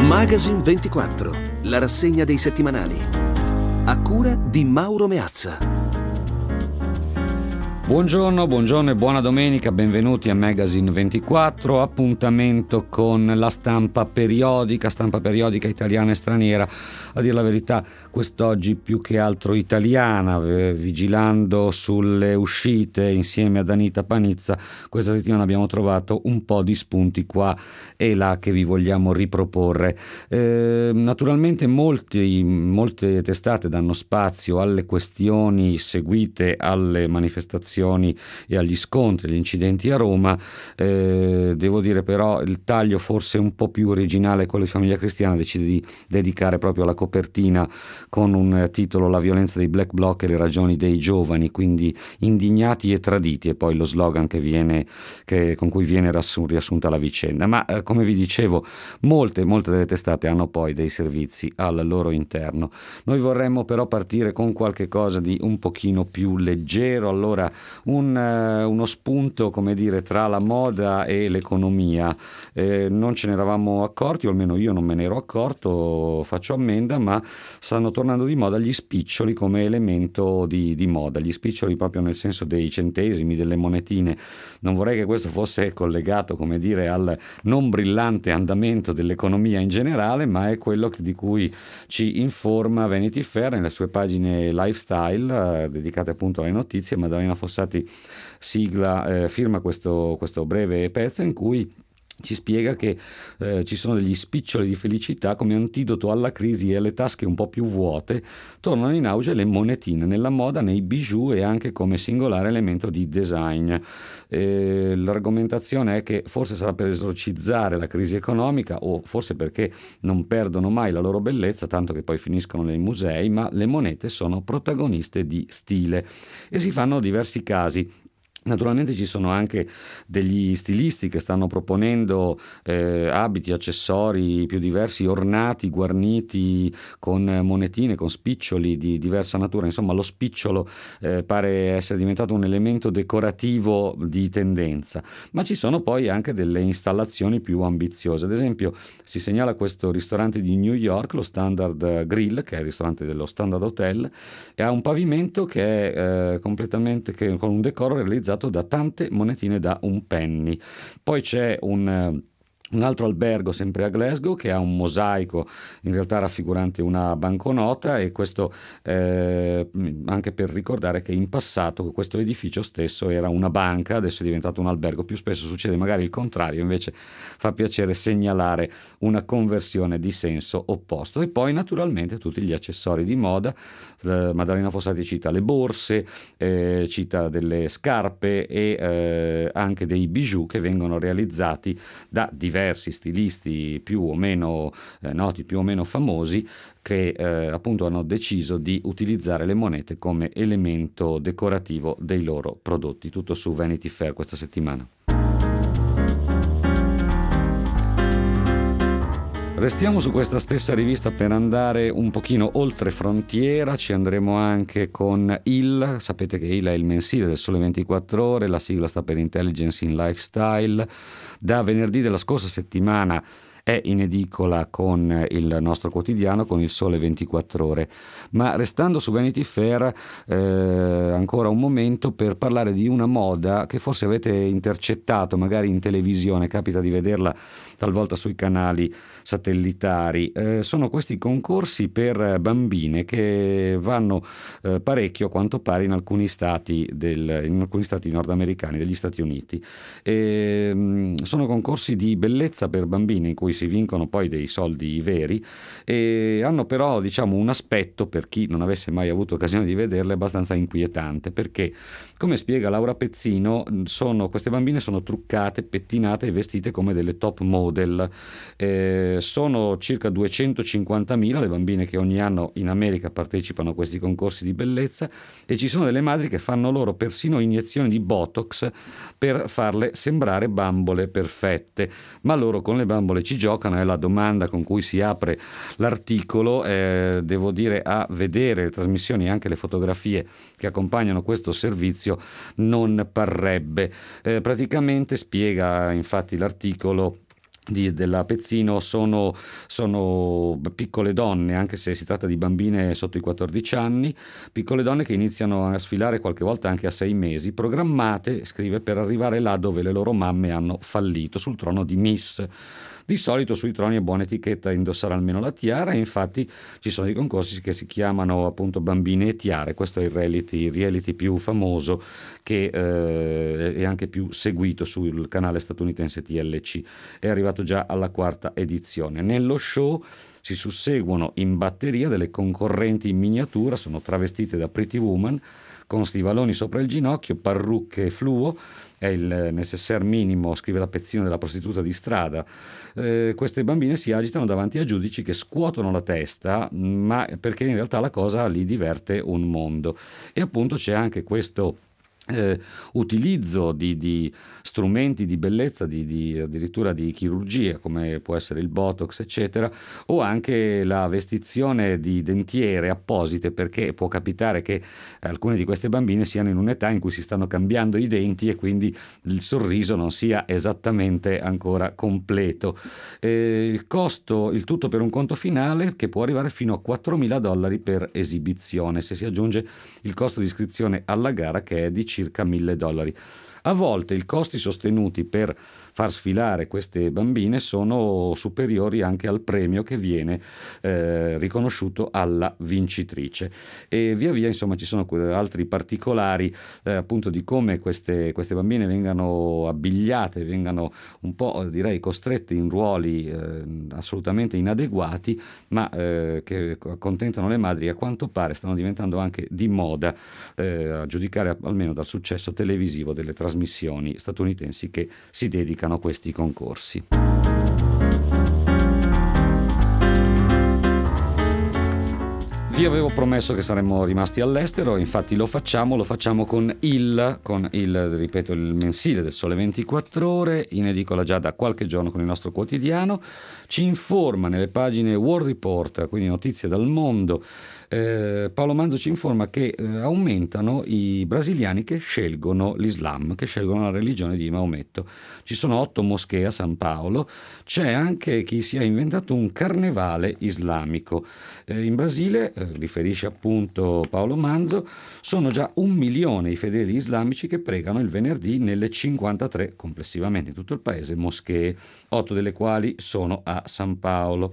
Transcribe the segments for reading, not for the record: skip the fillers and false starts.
Magazine 24, la rassegna dei settimanali. A cura di Mauro Meazza. Buongiorno e buona domenica, benvenuti a Magazine 24, appuntamento con la stampa periodica italiana e straniera, a dir la verità quest'oggi più che altro italiana, vigilando sulle uscite insieme ad Anita Panizza. Questa settimana abbiamo trovato un po' di spunti qua e là che vi vogliamo riproporre. Naturalmente molte testate danno spazio alle questioni seguite alle manifestazioni e agli scontri, agli incidenti a Roma. Devo dire però il taglio forse un po' più originale, quello di Famiglia Cristiana, decide di dedicare proprio la copertina con un titolo: La violenza dei black bloc e le ragioni dei giovani, quindi indignati e traditi, e poi lo slogan con cui viene riassunta la vicenda. Ma come vi dicevo, molte delle testate hanno poi dei servizi al loro interno. Noi vorremmo però partire con qualche cosa di un pochino più leggero. Allora, uno spunto, come dire, tra la moda e l'economia. Non ce ne eravamo accorti, o almeno io non me ne ero accorto, faccio ammenda, ma stanno tornando di moda gli spiccioli come elemento di moda, gli spiccioli proprio nel senso dei centesimi, delle monetine. Non vorrei che questo fosse collegato, come dire, al non brillante andamento dell'economia in generale, ma è quello di cui ci informa Vanity Fair nelle sue pagine lifestyle, dedicate appunto alle notizie. Maddalena Fossati firma questo breve pezzo in cui ci spiega che ci sono degli spiccioli di felicità come antidoto alla crisi, e alle tasche un po' più vuote tornano in auge le monetine nella moda, nei bijou e anche come singolare elemento di design. L'argomentazione è che forse sarà per esorcizzare la crisi economica, o forse perché non perdono mai la loro bellezza, tanto che poi finiscono nei musei, ma le monete sono protagoniste di stile e si fanno diversi casi. Naturalmente ci sono anche degli stilisti che stanno proponendo abiti, accessori più diversi, ornati, guarniti con monetine, con spiccioli di diversa natura. Insomma, lo spicciolo pare essere diventato un elemento decorativo di tendenza, ma ci sono poi anche delle installazioni più ambiziose. Ad esempio, si segnala questo ristorante di New York, lo Standard Grill, che è il ristorante dello Standard Hotel, e ha un pavimento che è completamente con un decoro realizzato da tante monetine da un penny. Poi c'è un altro albergo sempre a Glasgow che ha un mosaico in realtà raffigurante una banconota, e questo anche per ricordare che in passato questo edificio stesso era una banca, adesso è diventato un albergo. Più spesso succede magari il contrario, invece fa piacere segnalare una conversione di senso opposto. E poi naturalmente tutti gli accessori di moda. Maddalena Fossati cita le borse, cita delle scarpe e anche dei bijou che vengono realizzati da diversi stilisti più o meno noti, più o meno famosi, che appunto hanno deciso di utilizzare le monete come elemento decorativo dei loro prodotti. Tutto su Vanity Fair questa settimana. Restiamo su questa stessa rivista per andare un pochino oltre frontiera. Ci andremo anche con Il. Sapete che Il è il mensile del Sole 24 Ore, la sigla sta per Intelligence in Lifestyle. Da venerdì della scorsa settimana è in edicola con il nostro quotidiano, con il Sole 24 Ore. Ma restando su Vanity Fair, ancora un momento per parlare di una moda che forse avete intercettato magari in televisione, capita di vederla talvolta sui canali satellitari. Sono questi concorsi per bambine che vanno parecchio, a quanto pare, in alcuni stati nordamericani, degli Stati Uniti. Sono concorsi di bellezza per bambine in cui si vincono poi dei soldi veri, e hanno però, diciamo, un aspetto, per chi non avesse mai avuto occasione di vederle, abbastanza inquietante, perché, come spiega Laura Pezzino, queste bambine sono truccate, pettinate e vestite come delle top model. Sono circa 250.000 le bambine che ogni anno in America partecipano a questi concorsi di bellezza, e ci sono delle madri che fanno loro persino iniezioni di Botox per farle sembrare bambole perfette. Ma loro con le bambole ci giocano, è la domanda con cui si apre l'articolo. Devo dire, a vedere le trasmissioni e anche le fotografie che accompagnano questo servizio non parrebbe. Praticamente spiega infatti l'articolo della Pezzino sono piccole donne, anche se si tratta di bambine sotto i 14 anni, piccole donne che iniziano a sfilare qualche volta anche a 6 mesi, programmate, scrive, per arrivare là dove le loro mamme hanno fallito, sul trono di Miss. Di solito sui troni è buona etichetta indossare almeno la tiara, e infatti ci sono dei concorsi che si chiamano appunto Bambine e Tiare. Questo è il reality più famoso, che è anche più seguito sul canale statunitense TLC. È arrivato già alla 4ª edizione. Nello show si susseguono in batteria delle concorrenti in miniatura, sono travestite da Pretty Woman, con stivaloni sopra il ginocchio, parrucche fluo, è il necessaire minimo, scrive la Pezzino, della prostituta di strada. Queste bambine si agitano davanti a giudici che scuotono la testa, ma perché in realtà la cosa li diverte un mondo. E appunto c'è anche questo utilizzo di strumenti di bellezza, addirittura di chirurgia, come può essere il Botox, eccetera, o anche la vestizione di dentiere apposite, perché può capitare che alcune di queste bambine siano in un'età in cui si stanno cambiando i denti e quindi il sorriso non sia esattamente ancora completo. Il costo, il tutto per un conto finale che può arrivare fino a $4.000 per esibizione, se si aggiunge il costo di iscrizione alla gara, che è di circa $1.000. A volte i costi sostenuti per far sfilare queste bambine sono superiori anche al premio che viene riconosciuto alla vincitrice. E via via, insomma, ci sono altri particolari appunto di come queste bambine vengano abbigliate, vengano un po', direi, costrette in ruoli assolutamente inadeguati, ma che accontentano le madri e a quanto pare stanno diventando anche di moda, a giudicare almeno dal successo televisivo delle trasmissioni statunitensi che si dedicano a questi concorsi. Vi avevo promesso che saremmo rimasti all'estero, infatti lo facciamo con il, ripeto, il mensile del Sole 24 Ore, in edicola già da qualche giorno con il nostro quotidiano. Ci informa nelle pagine World Report, quindi notizie dal mondo. Paolo Manzo ci informa che aumentano i brasiliani che scelgono l'Islam, che scelgono la religione di Maometto. Ci sono 8 moschee a San Paolo, c'è anche chi si è inventato un carnevale islamico. In Brasile, riferisce appunto Paolo Manzo, sono già 1 milione i fedeli islamici che pregano il venerdì nelle 53 complessivamente in tutto il paese moschee, 8 delle quali sono a San Paolo.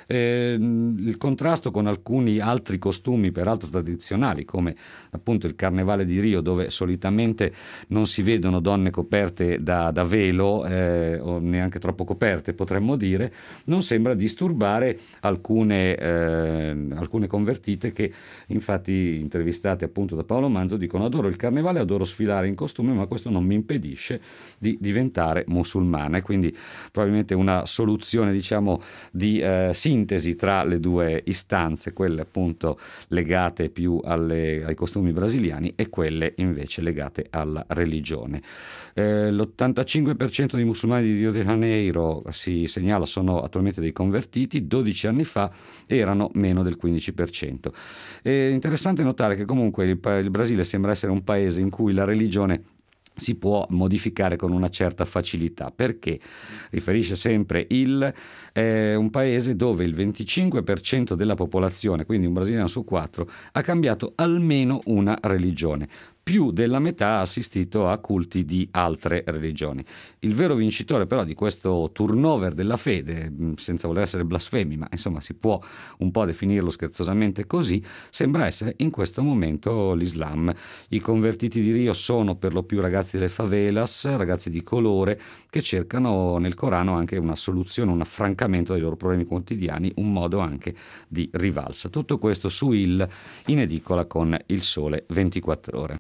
Il contrasto con alcuni altri costumi peraltro tradizionali, come appunto il Carnevale di Rio, dove solitamente non si vedono donne coperte da velo o neanche troppo coperte, potremmo dire, non sembra disturbare alcune convertite che, infatti, intervistate appunto da Paolo Manzo, dicono: adoro il carnevale, adoro sfilare in costume, ma questo non mi impedisce di diventare musulmana. E quindi probabilmente una soluzione, diciamo, di sintesi tra le due istanze, quelle appunto legate più ai costumi brasiliani e quelle invece legate alla religione. L'85% dei musulmani di Rio de Janeiro, si segnala, sono attualmente dei convertiti. 12 anni fa erano meno del 15%. È interessante notare che comunque il Brasile sembra essere un paese in cui la religione si può modificare con una certa facilità, perché, riferisce sempre è un paese dove il 25% della popolazione, quindi un brasiliano su 4, ha cambiato almeno una religione. Più della metà ha assistito a culti di altre religioni. Il vero vincitore però di questo turnover della fede, senza voler essere blasfemi, ma insomma si può un po' definirlo scherzosamente così, sembra essere in questo momento l'Islam. I convertiti di Rio sono per lo più ragazzi delle favelas, ragazzi di colore, che cercano nel Corano anche una soluzione, un affrancamento dei loro problemi quotidiani, un modo anche di rivalsa. Tutto questo su in edicola con il Sole 24 Ore.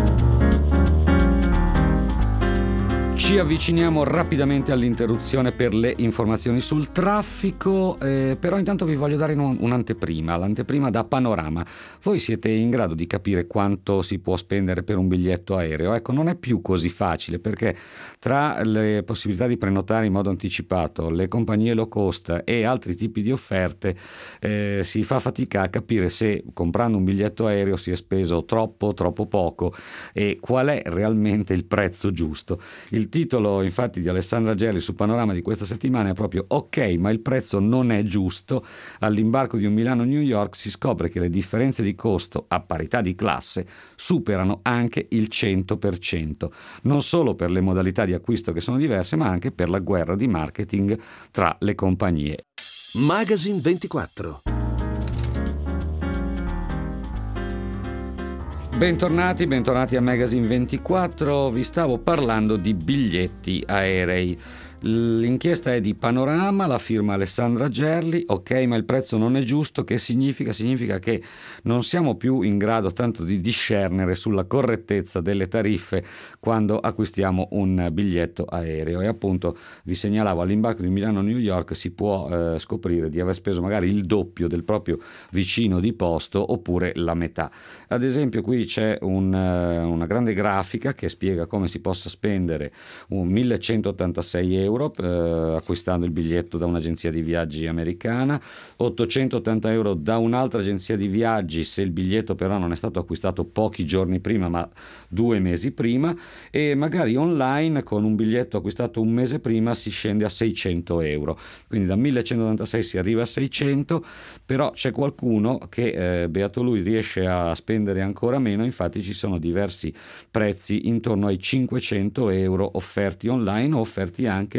Ci avviciniamo rapidamente all'interruzione per le informazioni sul traffico, però intanto vi voglio dare un'anteprima, l'anteprima da Panorama. Voi siete in grado di capire quanto si può spendere per un biglietto aereo? Ecco, non è più così facile, perché tra le possibilità di prenotare in modo anticipato, le compagnie low cost e altri tipi di offerte, si fa fatica a capire se comprando un biglietto aereo si è speso troppo poco e qual è realmente il prezzo giusto. Il Il titolo infatti di Alessandra Gerli su Panorama di questa settimana è proprio "Ok, ma il prezzo non è giusto". All'imbarco di un Milano-New York si scopre che le differenze di costo a parità di classe superano anche il 100%, non solo per le modalità di acquisto che sono diverse, ma anche per la guerra di marketing tra le compagnie. Magazine 24. Bentornati a Magazine 24. Vi stavo parlando di biglietti aerei. L'inchiesta è di Panorama, la firma Alessandra Gerli. Ok, ma il prezzo non è giusto. Che significa? Significa che non siamo più in grado tanto di discernere sulla correttezza delle tariffe quando acquistiamo un biglietto aereo. E appunto vi segnalavo, all'imbarco di Milano-New York si può scoprire di aver speso magari il doppio del proprio vicino di posto, oppure la metà. Ad esempio qui c'è una grande grafica che spiega come si possa spendere un 1186 euro acquistando il biglietto da un'agenzia di viaggi americana, 880 euro da un'altra agenzia di viaggi se il biglietto però non è stato acquistato pochi giorni prima ma 2 mesi prima, e magari online con un biglietto acquistato un mese prima si scende a 600 euro, quindi da 1186 si arriva a 600, però c'è qualcuno che beato lui riesce a spendere ancora meno. Infatti ci sono diversi prezzi intorno ai 500 euro offerti online o offerti anche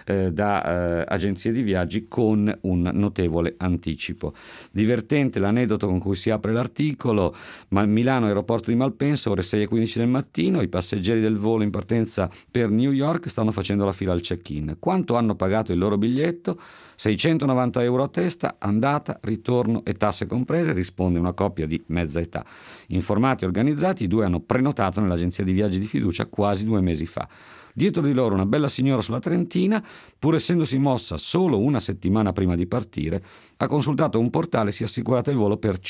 da agenzie di viaggi con un notevole anticipo. Divertente l'aneddoto con cui si apre l'articolo. Milano, aeroporto di Malpensa, ore 6:15 del mattino, i passeggeri del volo in partenza per New York stanno facendo la fila al check-in. Quanto hanno pagato il loro biglietto? 690 euro a testa, andata, ritorno e tasse comprese, risponde una coppia di mezza età. Informati e organizzati, i due hanno prenotato nell'agenzia di viaggi di fiducia quasi 2 mesi fa. Dietro di loro una bella signora sulla Trentina, pur essendosi mossa solo una settimana prima di partire, ha consultato un portale e si è assicurata il volo per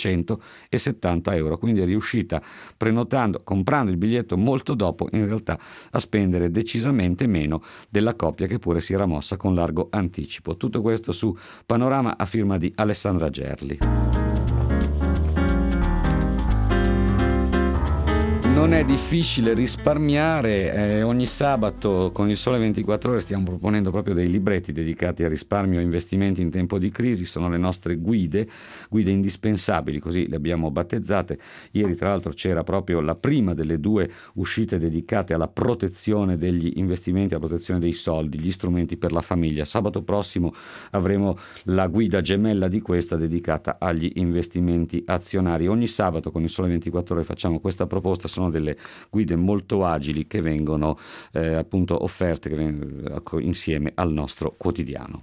570 euro, quindi è riuscita, comprando il biglietto molto dopo, in realtà a spendere decisamente meno della coppia che pure si era mossa con largo anticipo. Tutto questo su Panorama a firma di Alessandra Gerli. Non è difficile risparmiare, ogni sabato con il Sole 24 Ore stiamo proponendo proprio dei libretti dedicati a risparmio e investimenti in tempo di crisi. Sono le nostre guide indispensabili, così le abbiamo battezzate. Ieri tra l'altro c'era proprio la prima delle 2 uscite dedicate alla protezione degli investimenti, alla protezione dei soldi, gli strumenti per la famiglia. Sabato prossimo avremo la guida gemella di questa dedicata agli investimenti azionari. Ogni sabato con il Sole 24 Ore facciamo questa proposta. Sono delle guide molto agili che vengono appunto offerte insieme al nostro quotidiano.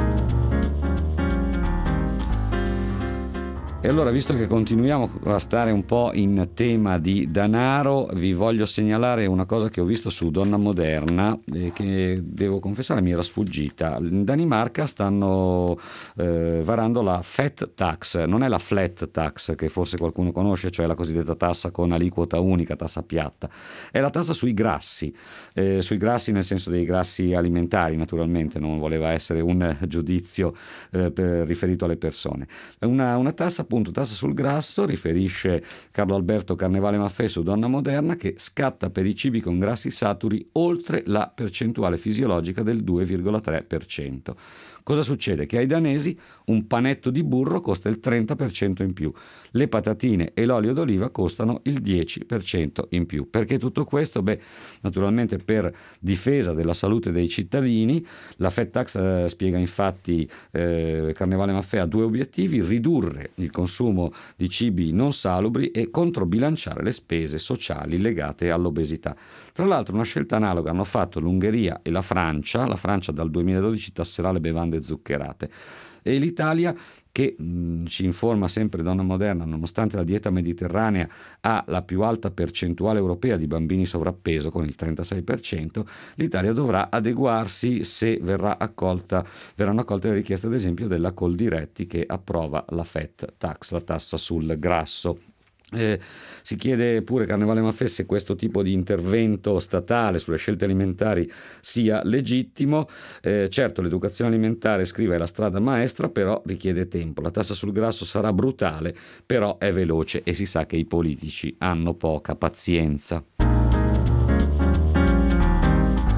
E allora, visto che continuiamo a stare un po' in tema di denaro, vi voglio segnalare una cosa che ho visto su Donna Moderna e che devo confessare mi era sfuggita. In Danimarca stanno varando la fat tax, non è la flat tax che forse qualcuno conosce, cioè la cosiddetta tassa con aliquota unica, tassa piatta, è la tassa sui grassi nel senso dei grassi alimentari, naturalmente non voleva essere un giudizio riferito alle persone. Una tassa, appunto, tassa sul grasso, riferisce Carlo Alberto Carnevale Maffè su Donna Moderna, che scatta per i cibi con grassi saturi oltre la percentuale fisiologica del 2,3%. Cosa succede? Che ai danesi un panetto di burro costa il 30% in più, le patatine e l'olio d'oliva costano il 10% in più. Perché tutto questo? Naturalmente per difesa della salute dei cittadini. La fat tax spiega infatti Carnevale Maffè ha 2 obiettivi: ridurre il consumo di cibi non salubri e controbilanciare le spese sociali legate all'obesità. Tra l'altro una scelta analoga hanno fatto l'Ungheria e la Francia. La Francia dal 2012 tasserà le bevande zuccherate, e l'Italia, che ci informa sempre Donna Moderna, nonostante la dieta mediterranea ha la più alta percentuale europea di bambini sovrappeso con il 36%, l'Italia dovrà adeguarsi se verranno accolte le richieste ad esempio della Coldiretti, che approva la fat tax, la tassa sul grasso. Si chiede pure Carnevale Maffè se questo tipo di intervento statale sulle scelte alimentari sia legittimo. Certo, l'educazione alimentare, scrive, è la strada maestra, però richiede tempo. La tassa sul grasso sarà brutale, però è veloce, e si sa che i politici hanno poca pazienza.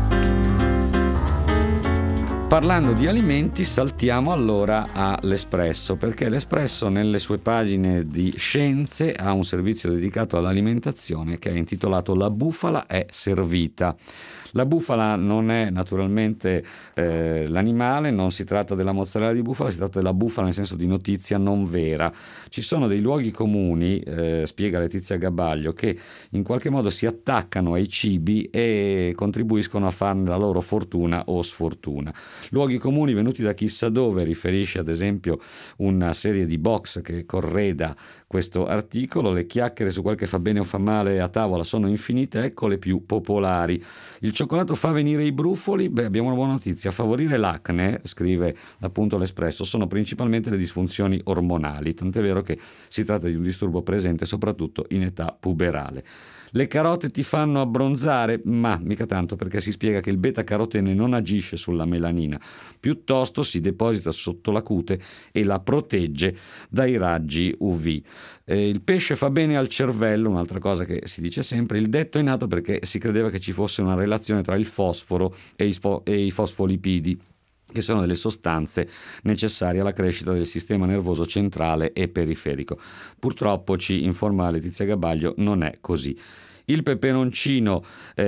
Parlando di alimenti, saltiamo allora all'Espresso, perché l'Espresso nelle sue pagine di scienze ha un servizio dedicato all'alimentazione che è intitolato La bufala è servita. La bufala non è naturalmente l'animale, non si tratta della mozzarella di bufala, si tratta della bufala nel senso di notizia non vera. Ci sono dei luoghi comuni, spiega Letizia Gabaglio, che in qualche modo si attaccano ai cibi e contribuiscono a farne la loro fortuna o sfortuna. Luoghi comuni venuti da chissà dove, riferisce ad esempio una serie di box che correda questo articolo. Le chiacchiere su quel che fa bene o fa male a tavola sono infinite, ecco le più popolari. Il cioccolato fa venire i brufoli? Beh, abbiamo una buona notizia. A favorire l'acne, scrive appunto l'Espresso, sono principalmente le disfunzioni ormonali, tant'è vero che si tratta di un disturbo presente soprattutto in età puberale. Le carote ti fanno abbronzare? Ma mica tanto, perché si spiega che il beta-carotene non agisce sulla melanina, piuttosto si deposita sotto la cute e la protegge dai raggi UV. Il pesce fa bene al cervello, un'altra cosa che si dice sempre. Il detto è nato perché si credeva che ci fosse una relazione tra il fosforo e i fosfolipidi, che sono delle sostanze necessarie alla crescita del sistema nervoso centrale e periferico. Purtroppo, ci informa Letizia Gabaglio, non è così. Il peperoncino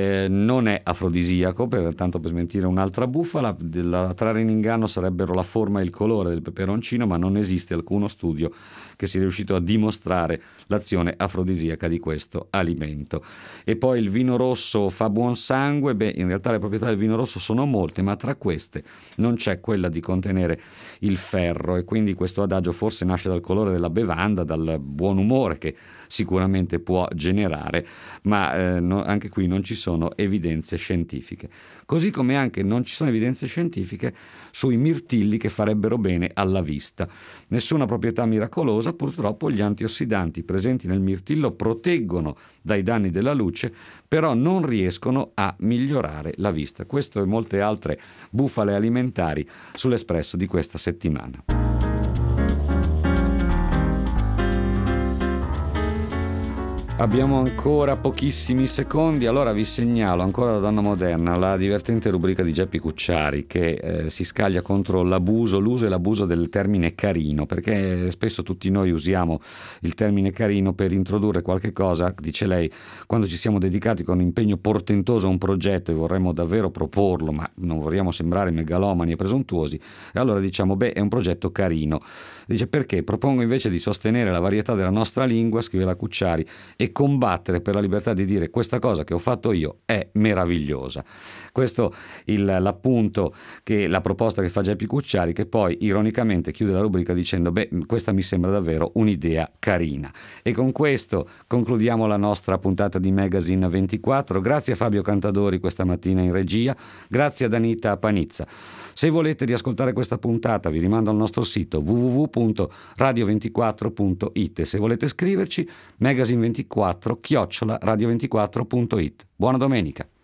non è afrodisiaco, tanto per smentire un'altra bufala. A trarre in inganno sarebbero la forma e il colore del peperoncino, ma non esiste alcuno studio che sia riuscito a dimostrare l'azione afrodisiaca di questo alimento. E poi il vino rosso fa buon sangue? Beh, in realtà le proprietà del vino rosso sono molte, ma tra queste non c'è quella di contenere il ferro, e quindi questo adagio forse nasce dal colore della bevanda, dal buon umore che sicuramente può generare, ma anche qui non ci sono evidenze scientifiche. Così come anche non ci sono evidenze scientifiche sui mirtilli che farebbero bene alla vista. Nessuna proprietà miracolosa, purtroppo gli antiossidanti presenti nel mirtillo proteggono dai danni della luce, però non riescono a migliorare la vista. Questo e molte altre bufale alimentari sull'Espresso di questa settimana. Abbiamo ancora pochissimi secondi, allora vi segnalo ancora da Donna Moderna la divertente rubrica di Geppi Cucciari che si scaglia contro l'uso e l'abuso del termine carino, perché spesso tutti noi usiamo il termine carino per introdurre qualche cosa, dice lei, quando ci siamo dedicati con impegno portentoso a un progetto e vorremmo davvero proporlo, ma non vogliamo sembrare megalomani e presuntuosi, e allora diciamo è un progetto carino. Dice perché propongo invece di sostenere la varietà della nostra lingua, scrive la Cucciari, e combattere per la libertà di dire questa cosa che ho fatto io è meravigliosa. Questo l'appunto, che la proposta che fa Geppi Cucciari, che poi ironicamente chiude la rubrica dicendo questa mi sembra davvero un'idea carina. E con questo concludiamo la nostra puntata di Magazine 24. Grazie a Fabio Cantadori questa mattina in regia, grazie ad Anita Panizza. Se volete riascoltare questa puntata vi rimando al nostro sito www.radio24.it. Se volete scriverci, magazine24@radio24.it. Buona domenica.